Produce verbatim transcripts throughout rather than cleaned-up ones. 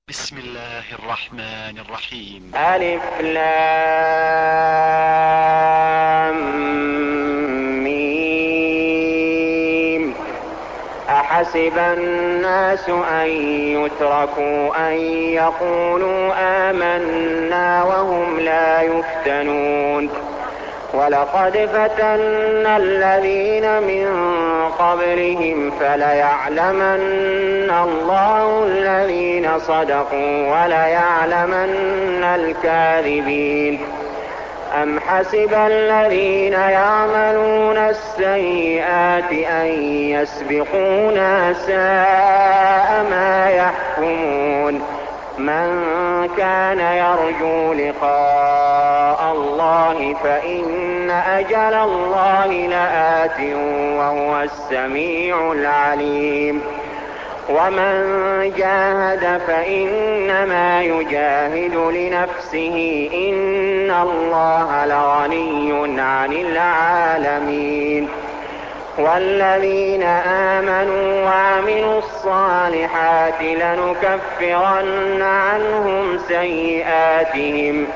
بسم الله الرحمن الرحيم. ألف لام ميم. أحسب الناس أن يتركوا أن يقولوا آمنا وهم لا يفتنون. ولقد فتنا الذين من قبلهم فليعلمن الله الذين صدقوا وليعلمن الكاذبين. أم حسب الذين يعملون السيئات أن يسبقونا ساء ما يحكمون. من كان يرجو لقاء الله فإن أجل الله لآت وهو السميع العليم. ومن جاهد فإنما يجاهد لنفسه إن الله لغني عن العالمين. والذين آمنوا وعملوا الصالحات لنكفرن عنهم سيئاتهم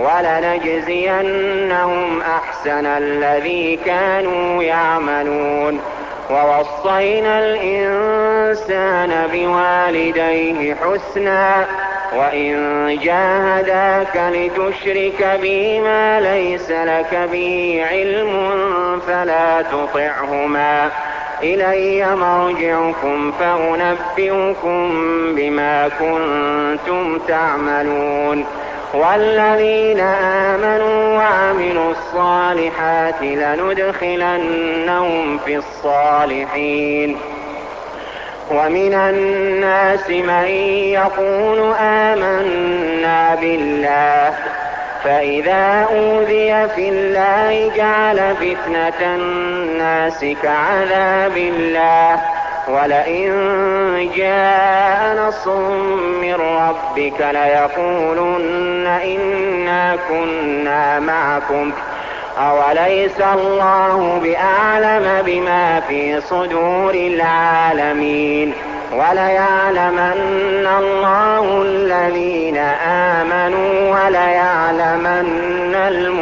ولنجزينهم أحسن الذي كانوا يعملون. ووصينا الإنسان بوالديه حسنا وإن جاهداك لتشرك بي ما ليس لك به علم فلا تطعهما. إلي مرجعكم فأنبئكم بما كنتم تعملون. والذين آمنوا وعملوا الصالحات لندخلنهم في الصالحين. ومن الناس من يقول آمنا بالله فإذا أوذي في الله جعل فتنة الناس كعذاب الله. ولئن جاء نصر من ربك ليقولن إنا كنا معكم أوليس الله بأعلم بما في صدور العالمين. وليعلمن الله الذين آمنوا وليعلمن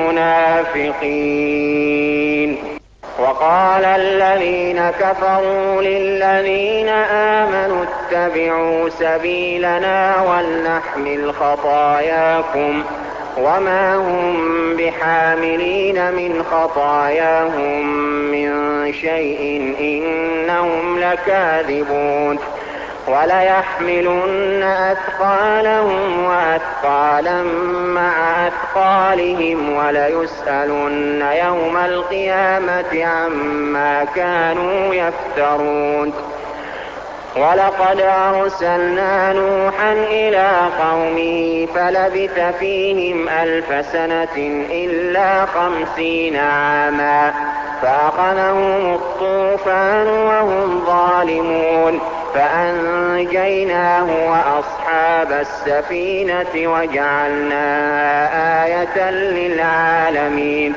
المنافقين. وقال الذين كفروا للذين آمنوا اتبعوا سبيلنا ولنحمل خطاياكم وما هم بحاملين من خطاياهم من شيء إنهم لكاذبون. وليحملن أثقالهم وأثقالا مع أثقالهم وليسألن يوم القيامة عما كانوا يفترون. ولقد أرسلنا نوحا إلى قومه فلبث فيهم ألف سنة إلا خمسين عاما فأخذهم الطوفان وهم ظالمون فأنجيناه وأصحاب السفينة وجعلناها آية للعالمين.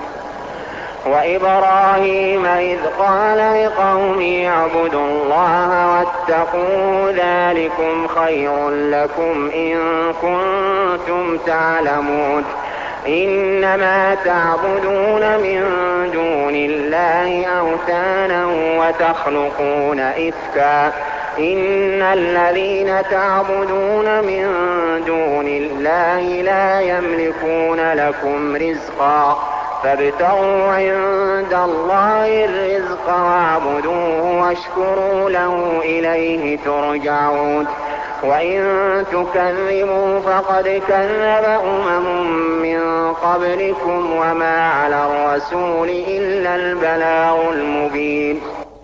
وإبراهيم إذ قال لقومه اعبدوا الله واتقوه ذلكم خير لكم إن كنتم تعلمون. إنما تعبدون من دون الله أوثانا وتخلقون إفكا إن الذين تعبدون من دون الله لا يملكون لكم رزقا فابتغوا عند الله الرزق واعبدوه واشكروا له إليه ترجعون. وإن تكذبوا فقد كذب أمم من قبلكم وما على الرسول إلا البلاغ المبين.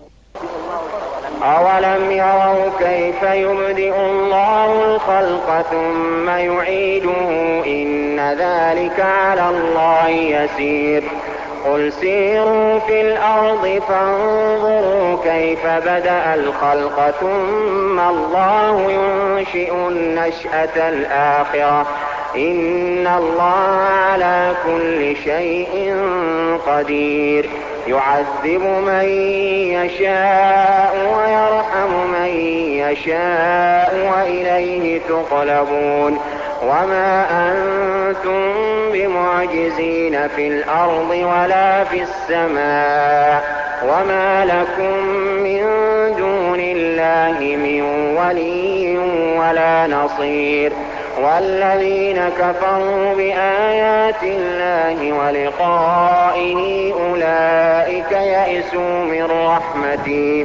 أولم يروا كيف يبدئ الله الخلق ثم يعيده إن ذلك على الله يسير. قل سيروا في الأرض فانظروا كيف بدأ الخلق ثم الله ينشئ النشأة الآخرة إن الله على كل شيء قدير يعذب من يشاء ويرحم من يشاء وإليه تقلبون وما أنتم بمعجزين في الأرض ولا في السماء وما لكم من دون الله من ولي ولا نصير والذين كفروا بآيات الله ولقائه أولئك يئسوا من رحمتي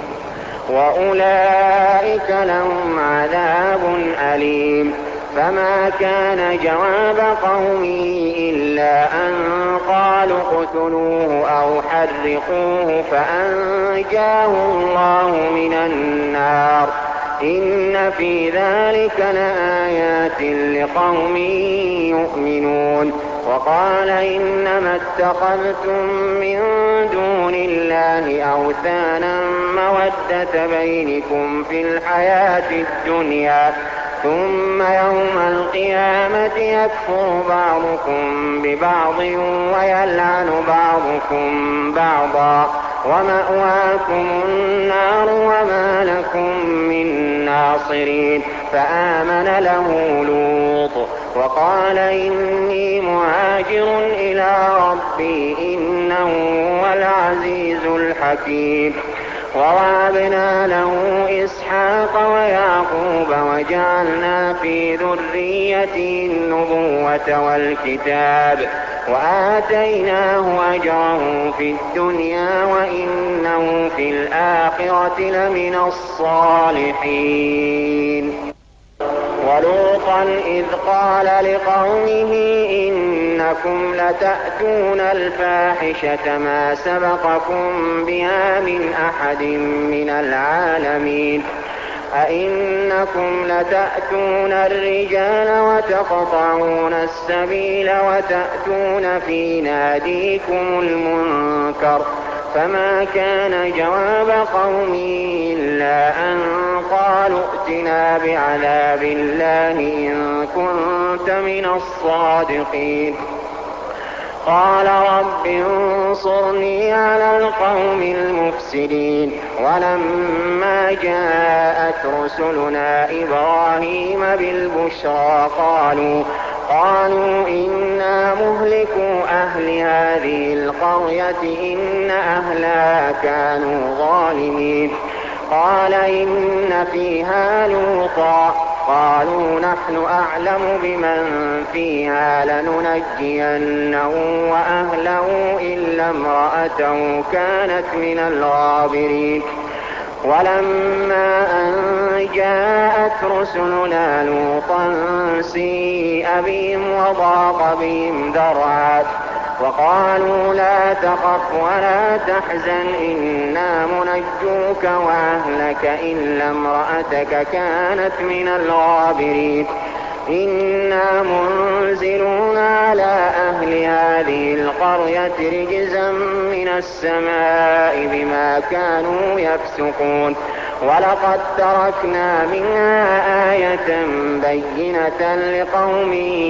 وأولئك لهم عذاب أليم فما كان جواب قومه إلا أن قالوا اقتلوه أو حرقوه فأنجاه الله من النار إن في ذلك لآيات لقوم يؤمنون وقال إنما اتخذتم من دون الله أوثانا مودة بينكم في الحياة الدنيا ثم يوم القيامة يكفر بعضكم ببعض ويلعن بعضكم بعضا ومأواكم النار وما لكم من ناصرين فآمن له لوط وقال إني مهاجر إلى ربي إنه هو العزيز الحكيم ووهبنا له إسحاق ويعقوب وجعلنا في ذريته النبوة والكتاب وآتيناه أجره في الدنيا وإنه في الآخرة لمن الصالحين ولوطا إذ قال لقومه إنكم لتأتون الفاحشة ما سبقكم بها من أحد من العالمين أئنكم لتأتون الرجال وتقطعون السبيل وتأتون في ناديكم المنكر فما كان جواب قومه إلا أن قالوا ائتنا بعذاب الله إن كنت من الصادقين قال رب انصرني على القوم المفسدين ولما جاءت رسلنا إبراهيم بالبشرى قالوا قالوا إنا مهلكو أهل هذه القرية إن أهلها كانوا ظالمين قال إن فيها لوطا قالوا نحن أعلم بمن فيها لننجينه وأهله إلا امرأته كانت من الغابرين ولما أن جاءت رسلنا لوطا سيء بهم وضاق بهم ذرعا وقالوا لا تخف ولا تحزن إنا منجوك وأهلك إلا امرأتك كانت من الغابرين إنا منزلون على أهل هذه القرية رجزا من السماء بما كانوا يفسقون ولقد تركنا منها آية بينة لقوم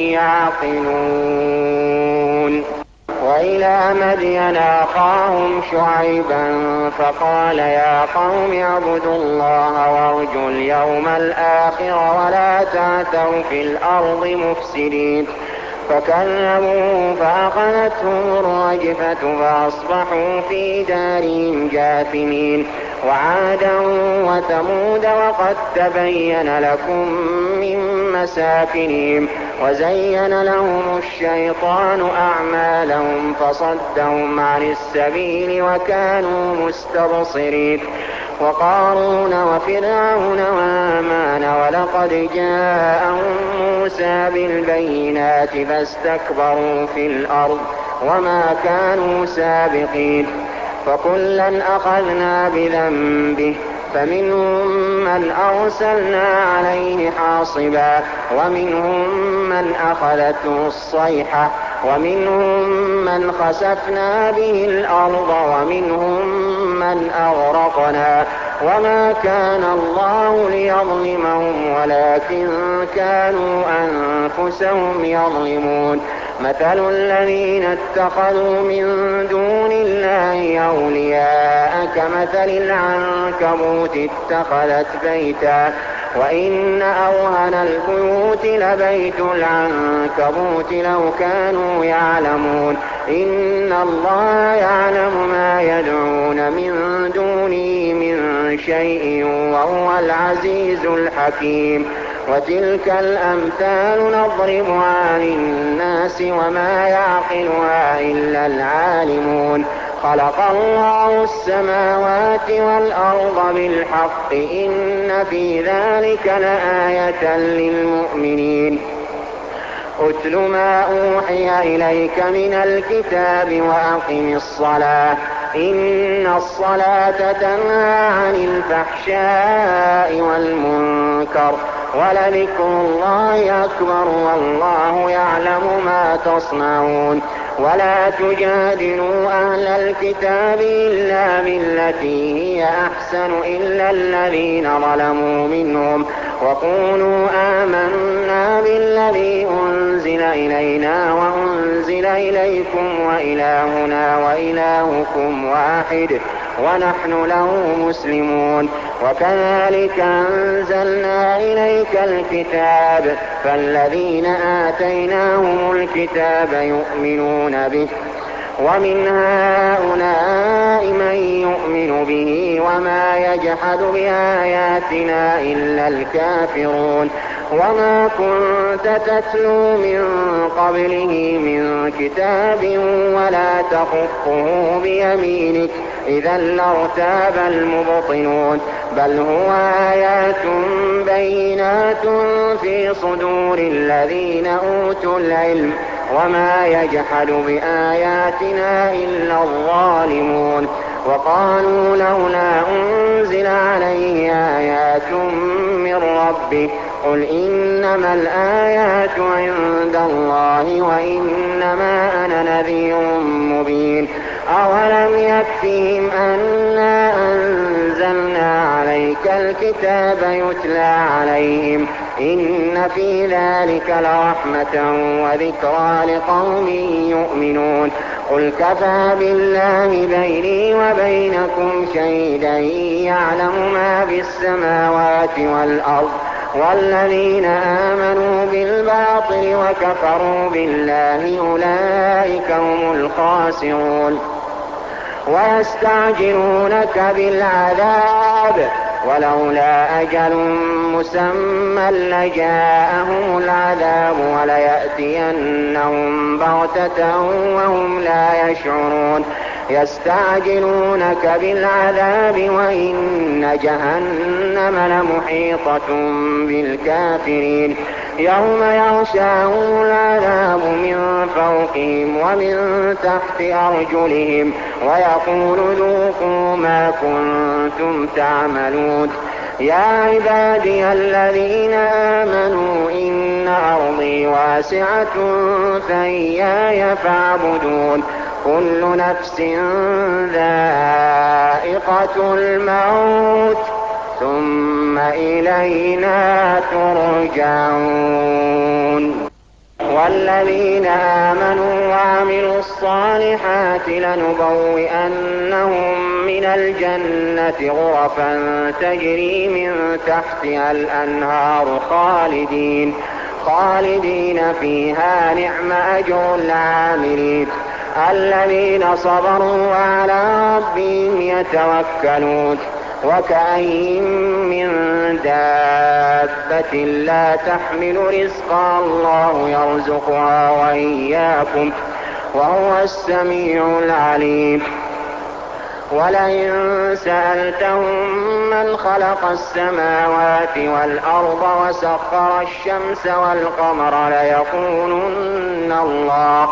يعقلون وإلى مدين أخاهم شعيبا فقال يا قوم اعبدوا الله وارجوا اليوم الآخر ولا تعثوا في الأرض مفسدين فكذبوه فأخذتهم الرجفة فأصبحوا في دارهم جاثمين وعادا وثمود وقد تبين لكم من مساكنهم وزين لهم الشيطان أعمالهم فصدهم عن السبيل وكانوا مستبصرين وقارون وفرعون وهامان ولقد جاءهم موسى بالبينات فاستكبروا في الأرض وما كانوا سابقين فكلا أخذنا بذنبه فمنهم من أرسلنا عليه حاصبا ومنهم من أخذته الصيحة ومنهم من خسفنا به الأرض ومنهم من أغرقنا وما كان الله ليظلمهم ولكن كانوا أنفسهم يظلمون مثل الذين اتخذوا من دون الله أولياء كمثل العنكبوت اتخذت بيتا وإن أوهن البيوت لبيت العنكبوت لو كانوا يعلمون إن الله يعلم ما يدعون من دونه من شيء وهو العزيز الحكيم وتلك الأمثال نضربها للناس وما يعقلها إلا العالمون خلق الله السماوات والأرض بالحق إن في ذلك لآية للمؤمنين أتل ما أوحي إليك من الكتاب وأقم الصلاة إن الصلاة تنهى عن الفحشاء والمنكر ولذكر الله أكبر والله يعلم ما تصنعون ولا تجادلوا أهل الكتاب إلا بالتي هي أحسن إلا الذين ظلموا منهم وقولوا آمنا بالذي أنزل إلينا وأنزل إليكم وإلهنا وإلهكم واحد ونحن له مسلمون وكذلك أنزلنا إليك الكتاب فالذين آتيناهم الكتاب يؤمنون به ومن هؤلاء من يؤمن به وما يجحد بآياتنا إلا الكافرون وما كنت تتلو من قبله من كتاب ولا تخطه بيمينك إذا لارتاب المبطلون بل هو آيات بينات في صدور الذين أوتوا العلم وما يجحد بآياتنا إلا الظالمون وقالوا لولا أنزل عليه آيات من ربه قل إنما الآيات عند الله وإنما أنا نذير مبين أولم يكفهم أنا أنزلنا عليك الكتاب يتلى عليهم إن في ذلك لرحمة وذكرى لقوم يؤمنون قل كفى بالله بيني وبينكم شهيدا يعلم ما في السماوات والأرض والذين آمنوا بالباطل وكفروا بالله أولئك هم الخاسرون ويستعجلونك بالعذاب ولولا أجل مسمى لجاءهم العذاب وليأتينهم بغتة وهم لا يشعرون يستعجلونك بالعذاب وإن جهنم لمحيطة بالكافرين يوم يغشاهم العذاب من فوقهم ومن تحت أرجلهم ويقول ذوقوا ما كنتم تعملون يا عبادي الذين آمنوا إن أرضي واسعة فإياي فاعبدون كل نفس ذائقة الموت ثم إلينا ترجعون والذين آمنوا وعملوا الصالحات لنبوئنهم من الجنة غرفا تجري من تحتها الأنهار خالدين خالدين فيها نعم أجر العاملين الذين صبروا وعلى ربهم يتوكلون وكأين من دابة لا تحمل رزقها الله يرزقها وإياكم وهو السميع العليم ولئن سألتهم من خلق السماوات والأرض وسخر الشمس والقمر ليقولن الله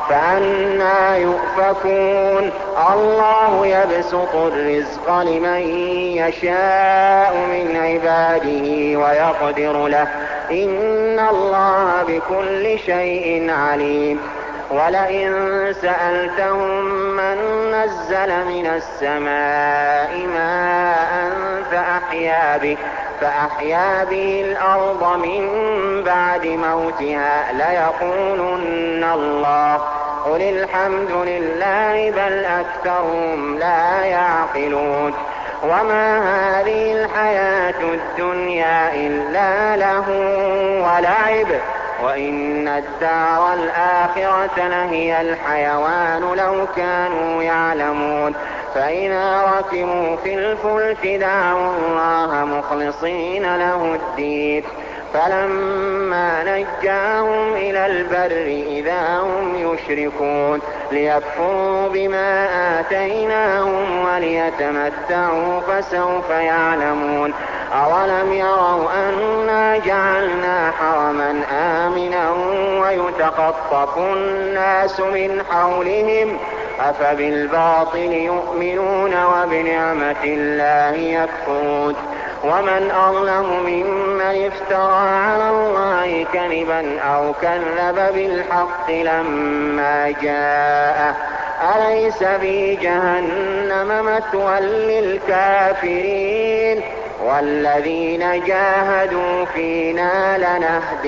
فأنى يؤفكون الله يبسط الرزق لمن يشاء من عباده ويقدر له إن الله بكل شيء عليم ولئن سألتهم من نزل من السماء ماء فأحيا به فأحيا به الأرض من بعد موتها ليقولن الله قل الحمد لله بل أكثرهم لا يعقلون وما هذه الحياة الدنيا إلا له ولعب وإن الدار الآخرة لهي الحيوان لو كانوا يعلمون فإذا ركبوا في الفلك دعوا الله مخلصين له الدين فلما نجاهم إلى البر إذا هم يشركون ليكفروا بما آتيناهم وليتمتعوا فسوف يعلمون أولم يروا أنا جعلنا حرما آمنا ويتخطف الناس من حولهم أفبالباطل يؤمنون وبنعمة الله يكفرون ومن أظلم ممن افترى على الله كذبا أو كذب بالحق لما جاءه أليس في جهنم مثوى للكافرين والذين جاهدوا فينا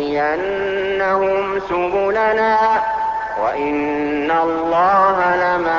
لنهدينهم سبلنا وإن الله لمع